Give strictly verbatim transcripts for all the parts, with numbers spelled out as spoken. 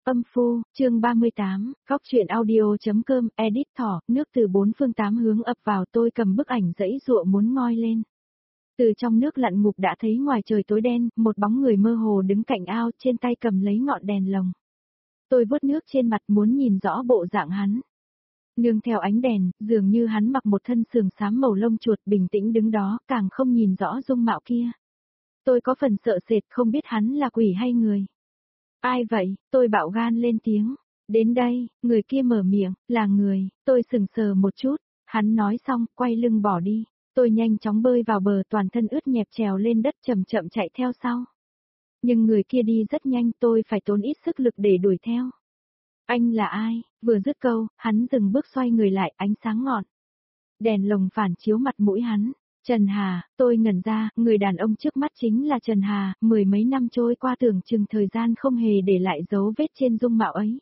Âm phu, chương ba mươi tám, góc truyện audio.com, edit thỏ, nước từ bốn phương tám hướng ập vào, tôi cầm bức ảnh giãy giụa muốn ngoi lên. Từ trong nước lặn ngục đã thấy ngoài trời tối đen, một bóng người mơ hồ đứng cạnh ao, trên tay cầm lấy ngọn đèn lồng. Tôi vuốt nước trên mặt muốn nhìn rõ bộ dạng hắn. Nương theo ánh đèn, dường như hắn mặc một thân sườn xám màu lông chuột bình tĩnh đứng đó, càng không nhìn rõ dung mạo kia. Tôi có phần sợ sệt không biết hắn là quỷ hay người. Ai vậy, tôi bạo gan lên tiếng. Đến đây, người kia mở miệng, là người, tôi sừng sờ một chút, hắn nói xong, quay lưng bỏ đi. Tôi nhanh chóng bơi vào bờ toàn thân ướt nhẹp trèo lên đất chậm chậm chạy theo sau. Nhưng người kia đi rất nhanh tôi phải tốn ít sức lực để đuổi theo. Anh là ai? Vừa dứt câu, hắn dừng bước xoay người lại ánh sáng ngọn. Đèn lồng phản chiếu mặt mũi hắn. Trần Hà, tôi ngẩn ra, người đàn ông trước mắt chính là Trần Hà, mười mấy năm trôi qua tưởng chừng thời gian không hề để lại dấu vết trên dung mạo ấy.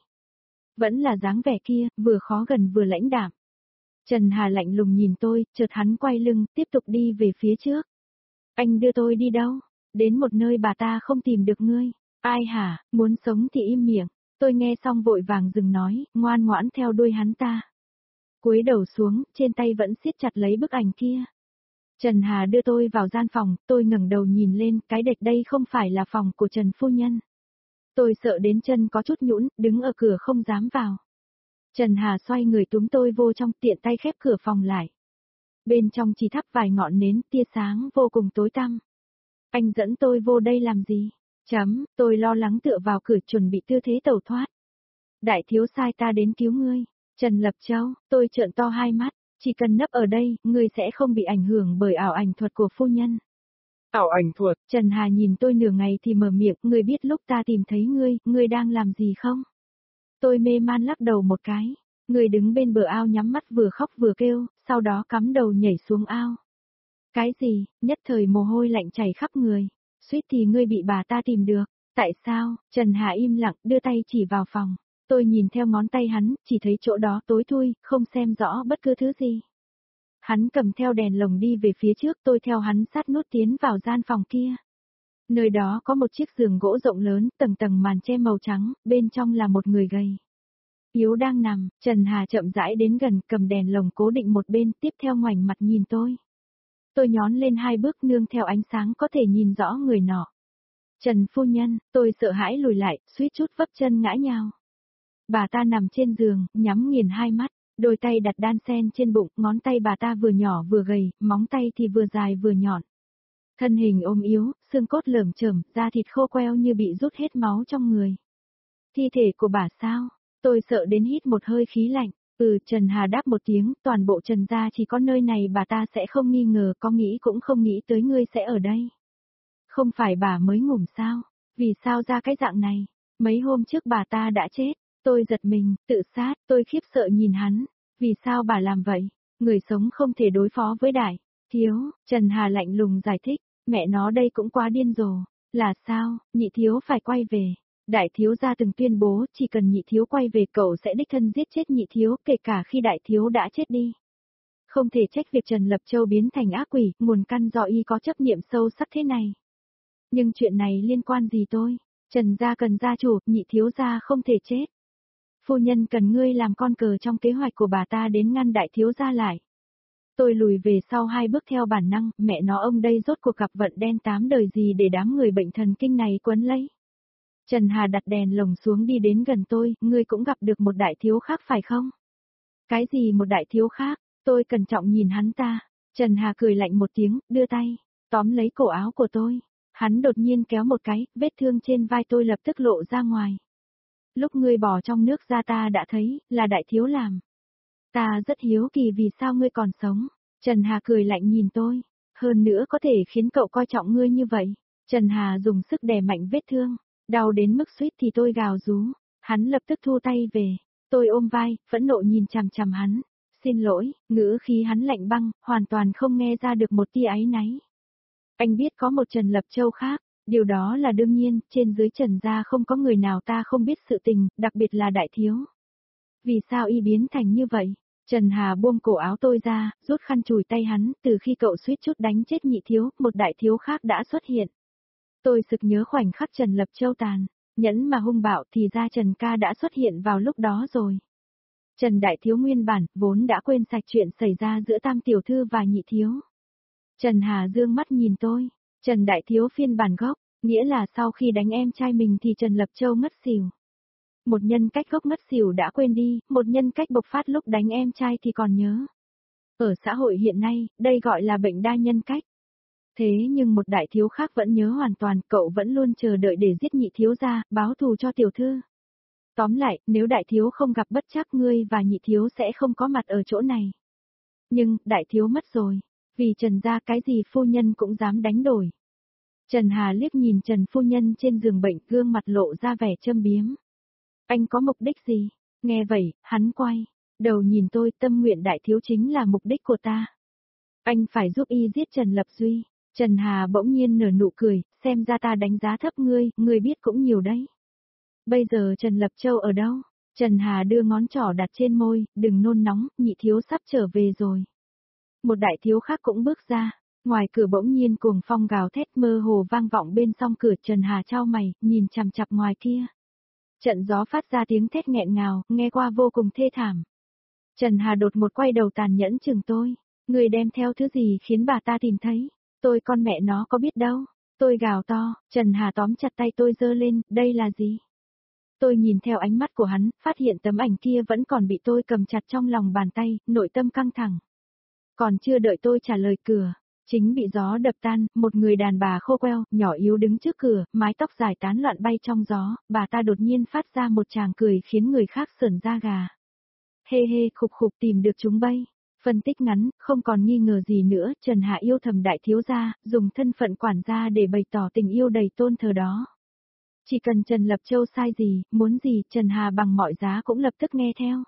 Vẫn là dáng vẻ kia, vừa khó gần vừa lãnh đạm. Trần Hà lạnh lùng nhìn tôi, chợt hắn quay lưng, tiếp tục đi về phía trước. Anh đưa tôi đi đâu? Đến một nơi bà ta không tìm được ngươi. Ai hả, muốn sống thì im miệng. Tôi nghe xong vội vàng dừng nói, ngoan ngoãn theo đuôi hắn ta. Cúi đầu xuống, trên tay vẫn siết chặt lấy bức ảnh kia. Trần Hà đưa tôi vào gian phòng, tôi ngẩng đầu nhìn lên, cái đệch đây không phải là phòng của Trần phu nhân. Tôi sợ đến chân có chút nhũn, đứng ở cửa không dám vào. Trần Hà xoay người túm tôi vô trong, tiện tay khép cửa phòng lại. Bên trong chỉ thắp vài ngọn nến, tia sáng vô cùng tối tăm. Anh dẫn tôi vô đây làm gì? Chấm, tôi lo lắng tựa vào cửa chuẩn bị tư thế tẩu thoát. Đại thiếu sai ta đến cứu ngươi. Trần Lập Châu, tôi trợn to hai mắt. Chỉ cần nấp ở đây, ngươi sẽ không bị ảnh hưởng bởi ảo ảnh thuật của phu nhân. Ảo ảnh thuật? Trần Hà nhìn tôi nửa ngày thì mở miệng, ngươi biết lúc ta tìm thấy ngươi, ngươi đang làm gì không? Tôi mê man lắc đầu một cái. Ngươi đứng bên bờ ao nhắm mắt vừa khóc vừa kêu, sau đó cắm đầu nhảy xuống ao. Cái gì? Nhất thời mồ hôi lạnh chảy khắp người. Suýt thì ngươi bị bà ta tìm được. Tại sao? Trần Hà im lặng, đưa tay chỉ vào phòng. Tôi nhìn theo ngón tay hắn, chỉ thấy chỗ đó tối thui, không xem rõ bất cứ thứ gì. Hắn cầm theo đèn lồng đi về phía trước, tôi theo hắn sát nút tiến vào gian phòng kia. Nơi đó có một chiếc giường gỗ rộng lớn, tầng tầng màn che màu trắng, bên trong là một người gầy. Yếu đang nằm, Trần Hà chậm rãi đến gần, cầm đèn lồng cố định một bên, tiếp theo ngoảnh mặt nhìn tôi. Tôi nhón lên hai bước nương theo ánh sáng có thể nhìn rõ người nọ. Trần phu nhân, tôi sợ hãi lùi lại, suýt chút vấp chân ngã nhào. Bà ta nằm trên giường, nhắm nghiền hai mắt, đôi tay đặt đan sen trên bụng, ngón tay bà ta vừa nhỏ vừa gầy, móng tay thì vừa dài vừa nhọn. Thân hình ốm yếu, xương cốt lởm chởm, da thịt khô queo như bị rút hết máu trong người. Thi thể của bà sao? Tôi sợ đến hít một hơi khí lạnh. Ừ, Trần Hà đáp một tiếng, toàn bộ Trần gia chỉ có nơi này bà ta sẽ không nghi ngờ, có nghĩ cũng không nghĩ tới ngươi sẽ ở đây. Không phải bà mới ngủm sao? Vì sao ra cái dạng này? Mấy hôm trước bà ta đã chết. Tôi giật mình, tự sát, tôi khiếp sợ nhìn hắn. Vì sao bà làm vậy? Người sống không thể đối phó với đại thiếu. Trần Hà lạnh lùng giải thích, mẹ nó đây cũng quá điên rồ. Là sao, nhị thiếu phải quay về. Đại thiếu gia từng tuyên bố, chỉ cần nhị thiếu quay về cậu sẽ đích thân giết chết nhị thiếu, kể cả khi đại thiếu đã chết đi. Không thể trách việc Trần Lập Châu biến thành ác quỷ, nguồn căn do y có chấp niệm sâu sắc thế này. Nhưng chuyện này liên quan gì tôi? Trần gia cần gia chủ, nhị thiếu gia không thể chết. Phu nhân cần ngươi làm con cờ trong kế hoạch của bà ta đến ngăn đại thiếu gia lại. Tôi lùi về sau hai bước theo bản năng, mẹ nó ông đây rốt cuộc gặp vận đen tám đời gì để đám người bệnh thần kinh này quấn lấy. Trần Hà đặt đèn lồng xuống đi đến gần tôi, ngươi cũng gặp được một đại thiếu khác phải không? Cái gì một đại thiếu khác? Tôi cẩn trọng nhìn hắn ta. Trần Hà cười lạnh một tiếng, đưa tay, tóm lấy cổ áo của tôi. Hắn đột nhiên kéo một cái, vết thương trên vai tôi lập tức lộ ra ngoài. Lúc ngươi bỏ trong nước ra ta đã thấy, là đại thiếu làm. Ta rất hiếu kỳ vì sao ngươi còn sống. Trần Hà cười lạnh nhìn tôi. Hơn nữa có thể khiến cậu coi trọng ngươi như vậy. Trần Hà dùng sức đè mạnh vết thương. Đau đến mức suýt thì tôi gào rú. Hắn lập tức thu tay về. Tôi ôm vai, phẫn nộ nhìn chằm chằm hắn. Xin lỗi, ngữ khí hắn lạnh băng, hoàn toàn không nghe ra được một tia áy náy. Anh biết có một Trần Lập Châu khác. Điều đó là đương nhiên, trên dưới Trần gia không có người nào ta không biết sự tình, đặc biệt là đại thiếu. Vì sao y biến thành như vậy? Trần Hà buông cổ áo tôi ra, rút khăn chùi tay hắn, từ khi cậu suýt chút đánh chết nhị thiếu, một đại thiếu khác đã xuất hiện. Tôi sực nhớ khoảnh khắc Trần Lập Châu tàn, Nhẫn mà hung bạo thì ra Trần ca đã xuất hiện vào lúc đó rồi. Trần Đại Thiếu nguyên bản, vốn đã quên sạch chuyện xảy ra giữa Tam Tiểu Thư và Nhị Thiếu. Trần Hà dương mắt nhìn tôi, Trần Đại Thiếu phiên bản gốc, nghĩa là sau khi đánh em trai mình thì Trần Lập Châu ngất xỉu. Một nhân cách gốc ngất xỉu đã quên đi, một nhân cách bộc phát lúc đánh em trai thì còn nhớ. Ở xã hội hiện nay, đây gọi là bệnh đa nhân cách. Thế nhưng một đại thiếu khác vẫn nhớ hoàn toàn, cậu vẫn luôn chờ đợi để giết Nhị Thiếu gia, báo thù cho tiểu thư. Tóm lại, nếu đại thiếu không gặp bất trắc ngươi và Nhị Thiếu sẽ không có mặt ở chỗ này. Nhưng, đại thiếu mất rồi. Vì Trần gia cái gì phu nhân cũng dám đánh đổi. Trần Hà liếc nhìn Trần phu nhân trên giường bệnh, gương mặt lộ ra vẻ châm biếm. Anh có mục đích gì? Nghe vậy, hắn quay đầu nhìn tôi, tâm nguyện đại thiếu chính là mục đích của ta. Anh phải giúp y giết Trần Lập Duy. Trần Hà bỗng nhiên nở nụ cười, xem ra ta đánh giá thấp ngươi, ngươi biết cũng nhiều đấy. Bây giờ Trần Lập Châu ở đâu? Trần Hà đưa ngón trỏ đặt trên môi, đừng nôn nóng, Nhị Thiếu sắp trở về rồi. Một đại thiếu khác cũng bước ra, ngoài cửa bỗng nhiên cuồng phong gào thét mơ hồ vang vọng bên song cửa. Trần Hà chau mày, nhìn chằm chằm ngoài kia. Trận gió phát ra tiếng thét nghẹn ngào, nghe qua vô cùng thê thảm. Trần Hà đột một quay đầu tàn nhẫn chừng tôi, người đem theo thứ gì khiến bà ta tìm thấy, tôi con mẹ nó có biết đâu. Tôi gào to, Trần Hà tóm chặt tay tôi giơ lên, đây là gì? Tôi nhìn theo ánh mắt của hắn, phát hiện tấm ảnh kia vẫn còn bị tôi cầm chặt trong lòng bàn tay, nội tâm căng thẳng. Còn chưa đợi tôi trả lời, cửa chính bị gió đập tan, một người đàn bà khô queo, nhỏ yếu đứng trước cửa, mái tóc dài tán loạn bay trong gió, bà ta đột nhiên phát ra một tràng cười khiến người khác sởn da gà. Hê hê, khục khục, tìm được chúng bay. Phân tích ngắn, không còn nghi ngờ gì nữa, Trần Hạ yêu thầm đại thiếu gia, dùng thân phận quản gia để bày tỏ tình yêu đầy tôn thờ đó. Chỉ cần Trần Lập Châu sai gì, muốn gì, Trần Hà bằng mọi giá cũng lập tức nghe theo.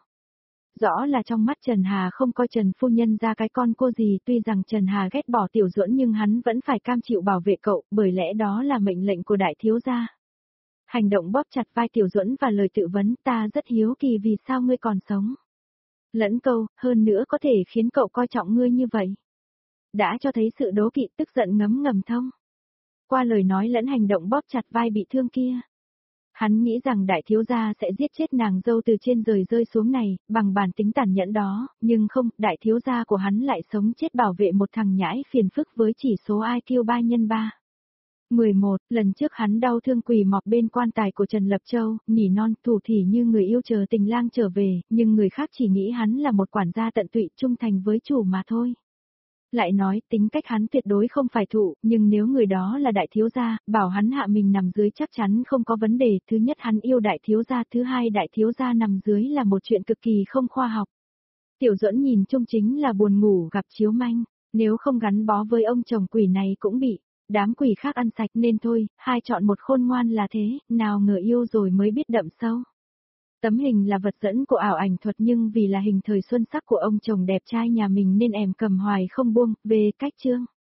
Rõ là trong mắt Trần Hà không coi Trần phu nhân ra cái con cô gì, tuy rằng Trần Hà ghét bỏ Tiểu Duẫn nhưng hắn vẫn phải cam chịu bảo vệ cậu, bởi lẽ đó là mệnh lệnh của đại thiếu gia. Hành động bóp chặt vai Tiểu Duẫn và lời tự vấn, ta rất hiếu kỳ vì sao ngươi còn sống. Lẫn câu, hơn nữa có thể khiến cậu coi trọng ngươi như vậy. Đã cho thấy sự đố kỵ, tức giận ngấm ngầm thông qua lời nói lẫn hành động bóp chặt vai bị thương kia. Hắn nghĩ rằng đại thiếu gia sẽ giết chết nàng dâu từ trên trời rơi xuống này, bằng bản tính tàn nhẫn đó, nhưng không, đại thiếu gia của hắn lại sống chết bảo vệ một thằng nhãi phiền phức với chỉ số i kiu ba nhân ba. mười một, lần trước hắn đau thương quỳ mọp bên quan tài của Trần Lập Châu, nỉ non, thủ thỉ như người yêu chờ tình lang trở về, nhưng người khác chỉ nghĩ hắn là một quản gia tận tụy trung thành với chủ mà thôi. Lại nói, tính cách hắn tuyệt đối không phải thụ, nhưng nếu người đó là đại thiếu gia, bảo hắn hạ mình nằm dưới chắc chắn không có vấn đề. Thứ nhất hắn yêu đại thiếu gia, thứ hai đại thiếu gia nằm dưới là một chuyện cực kỳ không khoa học. Tiểu Duẫn nhìn chung chính là buồn ngủ gặp chiếu manh, nếu không gắn bó với ông chồng quỷ này cũng bị đám quỷ khác ăn sạch, nên thôi, hai chọn một khôn ngoan là thế, nào ngờ yêu rồi mới biết đậm sâu. Tấm hình là vật dẫn của ảo ảnh thuật, nhưng vì là hình thời xuân sắc của ông chồng đẹp trai nhà mình nên em cầm hoài không buông. Về cách chương